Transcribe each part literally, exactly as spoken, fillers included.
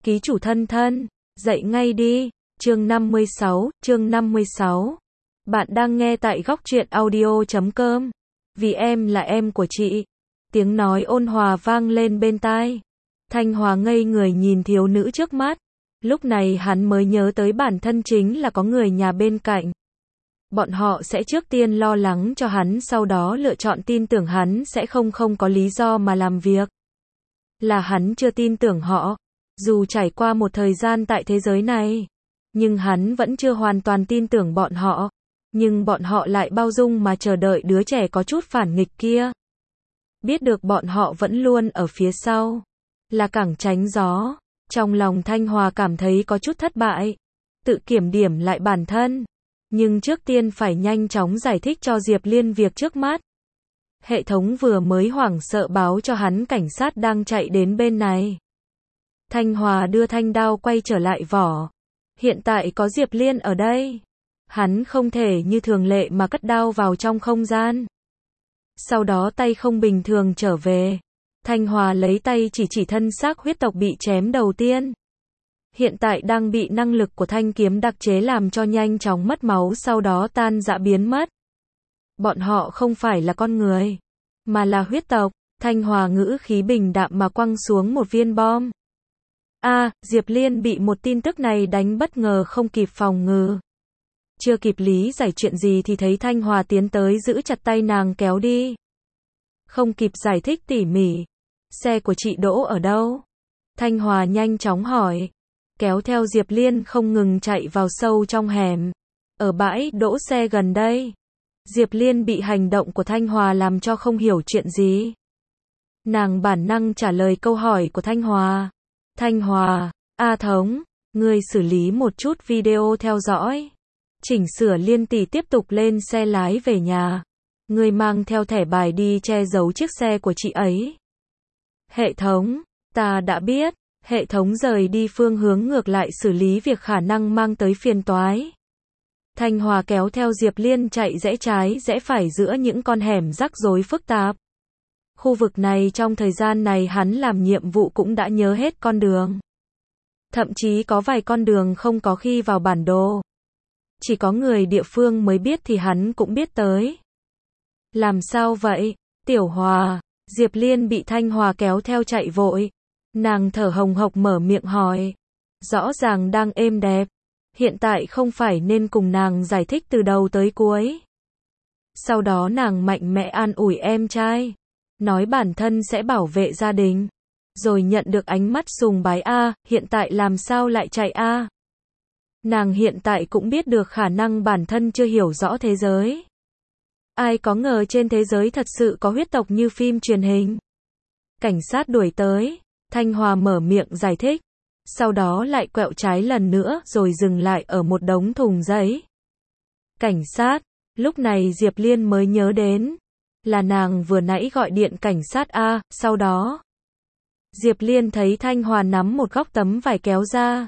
Ký chủ thân thân, dậy ngay đi. Chương năm mươi sáu, chương năm mươi sáu. Bạn đang nghe tại góc truyện audio chấm com. Vì em là em của chị. Tiếng nói ôn hòa vang lên bên tai. Thanh Hòa ngây người nhìn thiếu nữ trước mắt. Lúc này hắn mới nhớ tới bản thân chính là có người nhà bên cạnh. Bọn họ sẽ trước tiên lo lắng cho hắn, sau đó lựa chọn tin tưởng hắn sẽ không không có lý do mà làm việc. Là hắn chưa tin tưởng họ. Dù trải qua một thời gian tại thế giới này, nhưng hắn vẫn chưa hoàn toàn tin tưởng bọn họ. Nhưng bọn họ lại bao dung mà chờ đợi đứa trẻ có chút phản nghịch kia. Biết được bọn họ vẫn luôn ở phía sau, là cẳng tránh gió. Trong lòng Thanh Hòa cảm thấy có chút thất bại, tự kiểm điểm lại bản thân. Nhưng trước tiên phải nhanh chóng giải thích cho Diệp Liên việc trước mắt. Hệ thống vừa mới hoảng sợ báo cho hắn cảnh sát đang chạy đến bên này. Thanh Hòa đưa thanh đao quay trở lại vỏ. Hiện tại có Diệp Liên ở đây, hắn không thể như thường lệ mà cất đao vào trong không gian. Sau đó tay không bình thường trở về. Thanh Hòa lấy tay chỉ chỉ thân xác huyết tộc bị chém đầu tiên. Hiện tại đang bị năng lực của thanh kiếm đặc chế làm cho nhanh chóng mất máu, sau đó tan rã biến mất. Bọn họ không phải là con người, mà là huyết tộc. Thanh Hòa ngữ khí bình đạm mà quăng xuống một viên bom. A, à, Diệp Liên bị một tin tức này đánh bất ngờ, không kịp phòng ngự. Chưa kịp lý giải chuyện gì thì thấy Thanh Hòa tiến tới giữ chặt tay nàng kéo đi. Không kịp giải thích tỉ mỉ. Xe của chị đỗ ở đâu? Thanh Hòa nhanh chóng hỏi. Kéo theo Diệp Liên không ngừng chạy vào sâu trong hẻm. Ở bãi đỗ xe gần đây. Diệp Liên bị hành động của Thanh Hòa làm cho không hiểu chuyện gì. Nàng bản năng trả lời câu hỏi của Thanh Hòa. Thanh Hòa, A Thống, ngươi xử lý một chút video theo dõi. Chỉnh sửa Liên tỷ tiếp tục lên xe lái về nhà. Ngươi mang theo thẻ bài đi che giấu chiếc xe của chị ấy. Hệ thống, ta đã biết. Hệ thống rời đi phương hướng ngược lại xử lý việc khả năng mang tới phiền toái. Thanh Hòa kéo theo Diệp Liên chạy rẽ trái rẽ phải giữa những con hẻm rắc rối phức tạp. Khu vực này trong thời gian này hắn làm nhiệm vụ cũng đã nhớ hết con đường. Thậm chí có vài con đường không có khi vào bản đồ. Chỉ có người địa phương mới biết thì hắn cũng biết tới. Làm sao vậy, Tiểu Hòa? Diệp Liên bị Thanh Hòa kéo theo chạy vội. Nàng thở hồng hộc mở miệng hỏi. Rõ ràng đang êm đẹp. Hiện tại không phải nên cùng nàng giải thích từ đầu tới cuối. Sau đó nàng mạnh mẽ an ủi em trai. Nói bản thân sẽ bảo vệ gia đình. Rồi nhận được ánh mắt sùng bái. A, hiện tại làm sao lại chạy A? Nàng hiện tại cũng biết được khả năng bản thân chưa hiểu rõ thế giới. Ai có ngờ trên thế giới thật sự có huyết tộc như phim truyền hình. Cảnh sát đuổi tới. Thanh Hòa mở miệng giải thích. Sau đó lại quẹo trái lần nữa rồi dừng lại ở một đống thùng giấy. Cảnh sát. Lúc này Diệp Liên mới nhớ đến. Là nàng vừa nãy gọi điện cảnh sát A. Sau đó Diệp Liên thấy Thanh Hòa nắm một góc tấm vải kéo ra.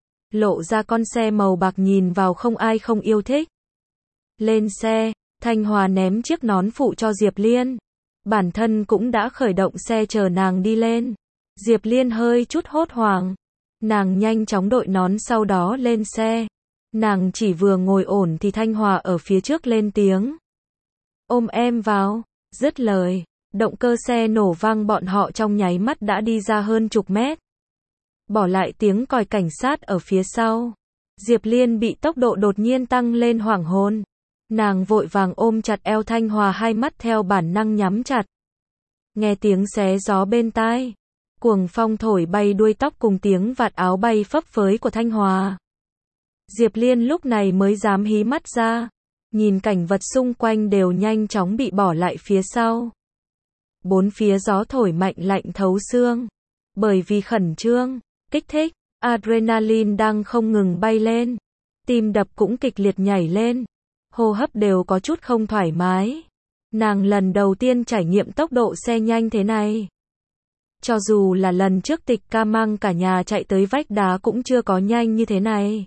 Lộ ra con xe màu bạc nhìn vào không ai không yêu thích. Lên xe. Thanh Hòa ném chiếc nón phụ cho Diệp Liên. Bản thân cũng đã khởi động xe chờ nàng đi lên. Diệp Liên hơi chút hốt hoảng. Nàng nhanh chóng đội nón sau đó lên xe. Nàng chỉ vừa ngồi ổn thì Thanh Hòa ở phía trước lên tiếng. Ôm em vào. Dứt lời, động cơ xe nổ vang, bọn họ trong nháy mắt đã đi ra hơn chục mét. Bỏ lại tiếng còi cảnh sát ở phía sau. Diệp Liên bị tốc độ đột nhiên tăng lên hoảng hồn. Nàng vội vàng ôm chặt eo Thanh Hòa, hai mắt theo bản năng nhắm chặt. Nghe tiếng xé gió bên tai. Cuồng phong thổi bay đuôi tóc cùng tiếng vạt áo bay phấp phới của Thanh Hòa. Diệp Liên lúc này mới dám hí mắt ra. Nhìn cảnh vật xung quanh đều nhanh chóng bị bỏ lại phía sau. Bốn phía gió thổi mạnh lạnh thấu xương. Bởi vì khẩn trương, kích thích, adrenaline đang không ngừng bay lên. Tim đập cũng kịch liệt nhảy lên. Hô hấp đều có chút không thoải mái. Nàng lần đầu tiên trải nghiệm tốc độ xe nhanh thế này. Cho dù là lần trước Tịch Ca mang cả nhà chạy tới vách đá cũng chưa có nhanh như thế này.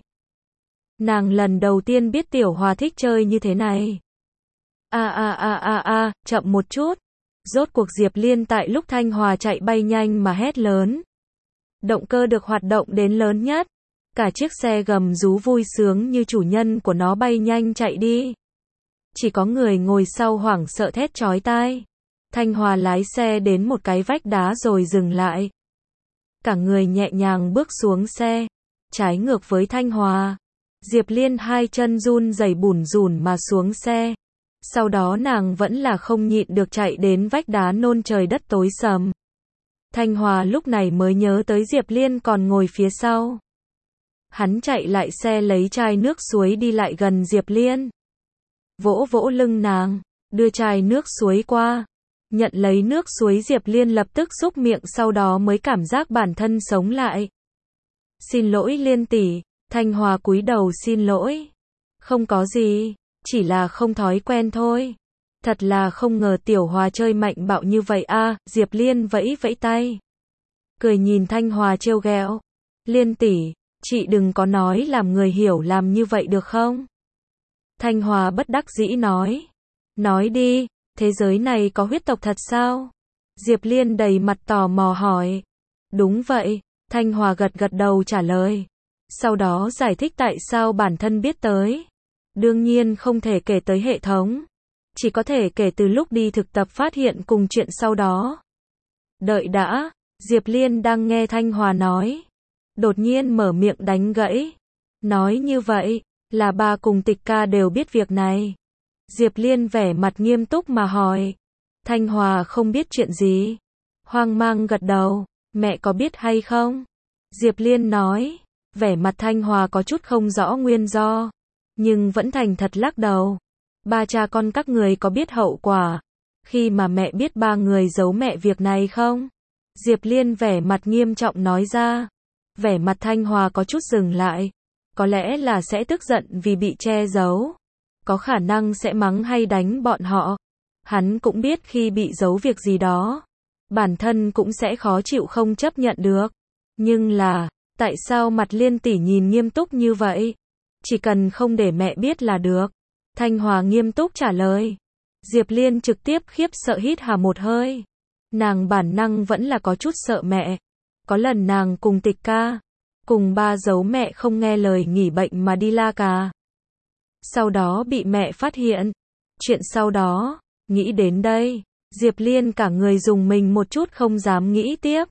Nàng lần đầu tiên biết Tiểu Hòa thích chơi như thế này. A a a a a, chậm một chút. Rốt cuộc Diệp Liên tại lúc Thanh Hòa chạy bay nhanh mà hét lớn. Động cơ được hoạt động đến lớn nhất. Cả chiếc xe gầm rú vui sướng như chủ nhân của nó bay nhanh chạy đi. Chỉ có người ngồi sau hoảng sợ thét chói tai. Thanh Hòa lái xe đến một cái vách đá rồi dừng lại. Cả người nhẹ nhàng bước xuống xe. Trái ngược với Thanh Hòa. Diệp Liên hai chân run rẩy bủn rủn mà xuống xe. Sau đó nàng vẫn là không nhịn được chạy đến vách đá nôn trời đất tối sầm. Thanh Hòa lúc này mới nhớ tới Diệp Liên còn ngồi phía sau. Hắn chạy lại xe lấy chai nước suối đi lại gần Diệp Liên. Vỗ vỗ lưng nàng, đưa chai nước suối qua. Nhận lấy nước suối Diệp Liên lập tức xúc miệng sau đó mới cảm giác bản thân sống lại. Xin lỗi Liên tỷ, Thanh Hòa cúi đầu xin lỗi. Không có gì, chỉ là không thói quen thôi. Thật là không ngờ Tiểu Hòa chơi mạnh bạo như vậy a, Diệp Liên vẫy vẫy tay. Cười nhìn Thanh Hòa trêu ghẹo. Liên tỷ, chị đừng có nói làm người hiểu làm như vậy được không? Thanh Hòa bất đắc dĩ nói. Nói đi, thế giới này có huyết tộc thật sao? Diệp Liên đầy mặt tò mò hỏi. Đúng vậy, Thanh Hòa gật gật đầu trả lời. Sau đó giải thích tại sao bản thân biết tới. Đương nhiên không thể kể tới hệ thống. Chỉ có thể kể từ lúc đi thực tập phát hiện cùng chuyện sau đó. Đợi đã, Diệp Liên đang nghe Thanh Hòa nói. Đột nhiên mở miệng đánh gãy. Nói như vậy, là bà cùng Tịch ca đều biết việc này. Diệp Liên vẻ mặt nghiêm túc mà hỏi. Thanh Hòa không biết chuyện gì. Hoang mang gật đầu, mẹ có biết hay không? Diệp Liên nói, vẻ mặt Thanh Hòa có chút không rõ nguyên do. Nhưng vẫn thành thật lắc đầu. Ba cha con các người có biết hậu quả khi mà mẹ biết ba người giấu mẹ việc này không? Diệp Liên vẻ mặt nghiêm trọng nói ra. Vẻ mặt Thanh Hòa có chút dừng lại. Có lẽ là sẽ tức giận vì bị che giấu. Có khả năng sẽ mắng hay đánh bọn họ. Hắn cũng biết khi bị giấu việc gì đó, bản thân cũng sẽ khó chịu không chấp nhận được. Nhưng là, tại sao mặt Liên tỷ nhìn nghiêm túc như vậy? Chỉ cần không để mẹ biết là được. Thanh Hòa nghiêm túc trả lời. Diệp Liên trực tiếp khiếp sợ hít hà một hơi. Nàng bản năng vẫn là có chút sợ mẹ. Có lần nàng cùng Tịch ca, cùng ba giấu mẹ không nghe lời nghỉ bệnh mà đi La Cà. Sau đó bị mẹ phát hiện. Chuyện sau đó, nghĩ đến đây, Diệp Liên cả người dùng mình một chút không dám nghĩ tiếp.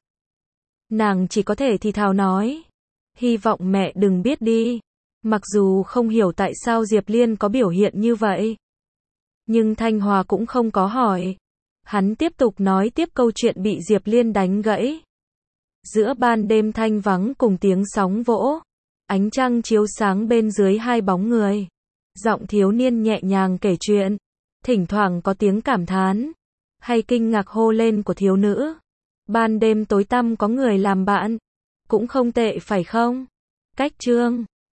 Nàng chỉ có thể thì thào nói. Hy vọng mẹ đừng biết đi. Mặc dù không hiểu tại sao Diệp Liên có biểu hiện như vậy. Nhưng Thanh Hòa cũng không có hỏi. Hắn tiếp tục nói tiếp câu chuyện bị Diệp Liên đánh gãy. Giữa ban đêm thanh vắng cùng tiếng sóng vỗ. Ánh trăng chiếu sáng bên dưới hai bóng người. Giọng thiếu niên nhẹ nhàng kể chuyện. Thỉnh thoảng có tiếng cảm thán hay kinh ngạc hô lên của thiếu nữ. Ban đêm tối tăm có người làm bạn. Cũng không tệ phải không? Cách chương